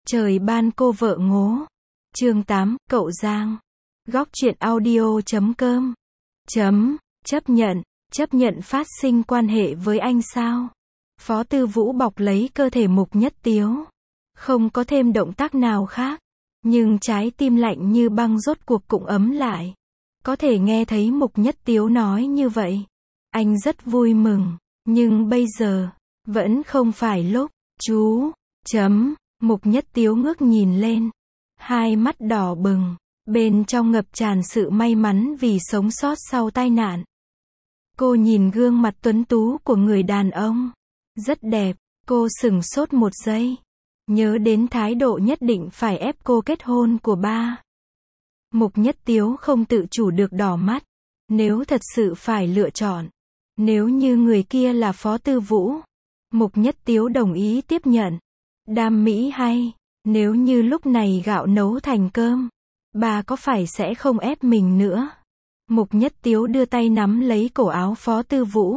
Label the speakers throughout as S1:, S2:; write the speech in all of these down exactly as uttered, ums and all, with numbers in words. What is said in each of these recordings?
S1: Trời ban cô vợ ngố. Chương tám, cậu Giang. Góc truyện audio chấm com. Chấm, chấp nhận, chấp nhận phát sinh quan hệ với anh sao? Phó Tư Vũ bọc lấy cơ thể Mục Nhất Tiếu. Không có thêm động tác nào khác. Nhưng trái tim lạnh như băng rốt cuộc cũng ấm lại. Có thể nghe thấy Mục Nhất Tiếu nói như vậy. Anh rất vui mừng. Nhưng bây giờ, vẫn không phải lúc. Chú, chấm. Mục Nhất Tiếu ngước nhìn lên. Hai mắt đỏ bừng. Bên trong ngập tràn sự may mắn vì sống sót sau tai nạn. Cô nhìn gương mặt tuấn tú của người đàn ông. Rất đẹp. Cô sửng sốt một giây. Nhớ đến thái độ nhất định phải ép cô kết hôn của ba. Mục Nhất Tiếu không tự chủ được đỏ mắt. Nếu thật sự phải lựa chọn. Nếu như người kia là Phó Tư Vũ. Mục Nhất Tiếu đồng ý tiếp nhận. Đam mỹ hay. Nếu như lúc này gạo nấu thành cơm. Bà có phải sẽ không ép mình nữa. Mục Nhất Tiếu đưa tay nắm lấy cổ áo Phó Tư Vũ.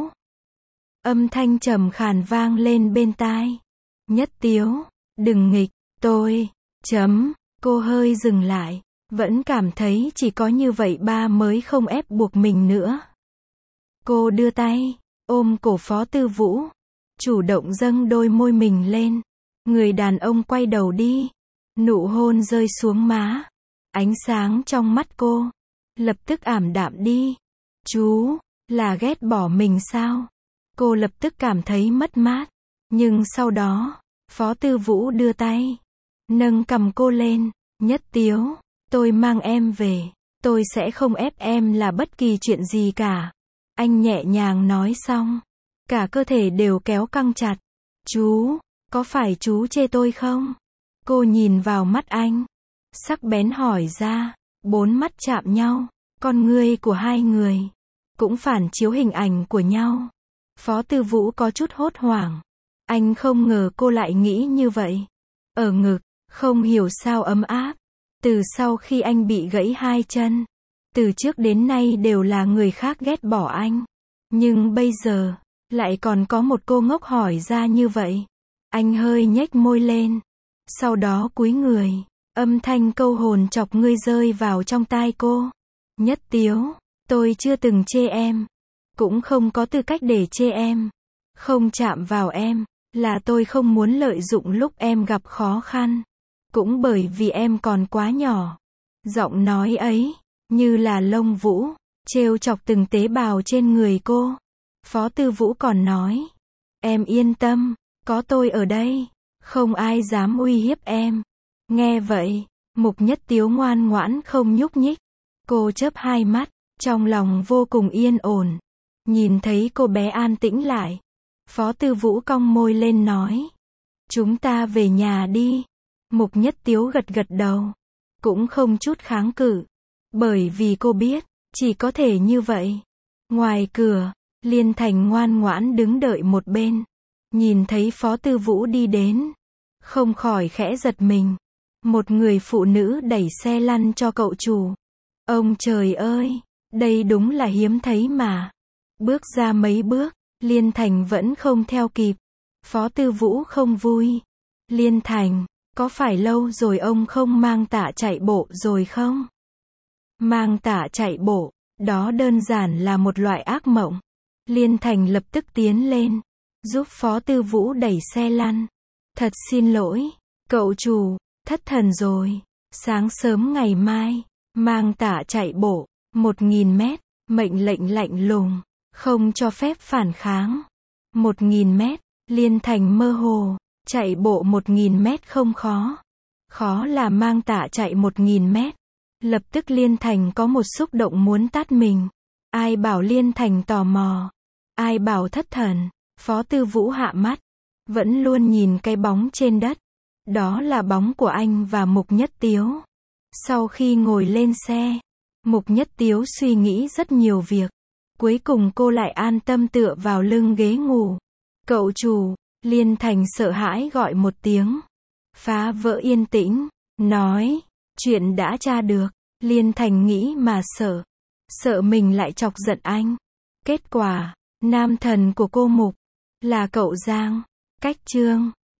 S1: Âm thanh trầm khàn vang lên bên tai. Nhất Tiếu, đừng nghịch, tôi, chấm, cô hơi dừng lại. Vẫn cảm thấy chỉ có như vậy ba mới không ép buộc mình nữa. Cô đưa tay, ôm cổ Phó Tư Vũ. Chủ động dâng đôi môi mình lên. Người đàn ông quay đầu đi. Nụ hôn rơi xuống má. Ánh sáng trong mắt cô. Lập tức ảm đạm đi. Chú, là ghét bỏ mình sao? Cô lập tức cảm thấy mất mát. Nhưng sau đó, Phó Tư Vũ đưa tay. Nâng cầm cô lên. Nhất Tiếu, tôi mang em về. Tôi sẽ không ép em là bất kỳ chuyện gì cả. Anh nhẹ nhàng nói xong. Cả cơ thể đều kéo căng chặt. Chú, có phải chú chê tôi không? Cô nhìn vào mắt anh. Sắc bén hỏi ra. Bốn mắt chạm nhau. Con ngươi của hai người. Cũng phản chiếu hình ảnh của nhau. Phó Tư Vũ có chút hốt hoảng. Anh không ngờ cô lại nghĩ như vậy. Ở ngực, không hiểu sao ấm áp. Từ sau khi anh bị gãy hai chân. Từ trước đến nay đều là người khác ghét bỏ anh. Nhưng bây giờ, lại còn có một cô ngốc hỏi ra như vậy. Anh hơi nhếch môi lên. Sau đó cúi người. Âm thanh câu hồn chọc ngươi rơi vào trong tai cô. Nhất Tiếu, tôi chưa từng chê em. Cũng không có tư cách để chê em. Không chạm vào em, là tôi không muốn lợi dụng lúc em gặp khó khăn. Cũng bởi vì em còn quá nhỏ. Giọng nói ấy, như là lông vũ, trêu chọc từng tế bào trên người cô. Phó Tư Vũ còn nói. Em yên tâm, có tôi ở đây. Không ai dám uy hiếp em. Nghe vậy, Mục Nhất Tiếu ngoan ngoãn không nhúc nhích. Cô chớp hai mắt, trong lòng vô cùng yên ổn. Nhìn thấy cô bé an tĩnh lại. Phó Tư Vũ cong môi lên nói. Chúng ta về nhà đi. Mục Nhất Tiếu gật gật đầu. Cũng không chút kháng cự. Bởi vì cô biết, chỉ có thể như vậy. Ngoài cửa, Liên Thành ngoan ngoãn đứng đợi một bên. Nhìn thấy Phó Tư Vũ đi đến. Không khỏi khẽ giật mình. Một người phụ nữ đẩy xe lăn cho cậu chủ. Ông trời ơi, đây đúng là hiếm thấy mà. Bước ra mấy bước, Liên Thành vẫn không theo kịp. Phó Tư Vũ không vui. Liên Thành, có phải lâu rồi ông không mang tạ chạy bộ rồi không? Mang tạ chạy bộ, đó đơn giản là một loại ác mộng. Liên Thành lập tức tiến lên, giúp Phó Tư Vũ đẩy xe lăn. Thật xin lỗi, cậu chủ, thất thần rồi. Sáng sớm ngày mai, mang tạ chạy bộ, một nghìn mét, mệnh lệnh lạnh lùng, không cho phép phản kháng. Một nghìn mét, Liên Thành mơ hồ, chạy bộ một nghìn mét không khó. Khó là mang tạ chạy một nghìn mét. Lập tức Liên Thành có một xúc động muốn tát mình. Ai bảo Liên Thành tò mò? Ai bảo thất thần? Phó Tư Vũ hạ mắt. Vẫn luôn nhìn cái bóng trên đất. Đó là bóng của anh và Mục Nhất Tiếu. Sau khi ngồi lên xe, Mục Nhất Tiếu suy nghĩ rất nhiều việc. Cuối cùng cô lại an tâm tựa vào lưng ghế ngủ. Cậu chủ, Liên Thành sợ hãi gọi một tiếng. Phá vỡ yên tĩnh, nói, chuyện đã tra được. Liên Thành nghĩ mà sợ. Sợ mình lại chọc giận anh. Kết quả, nam thần của cô Mục, là cậu Giang. Cách chương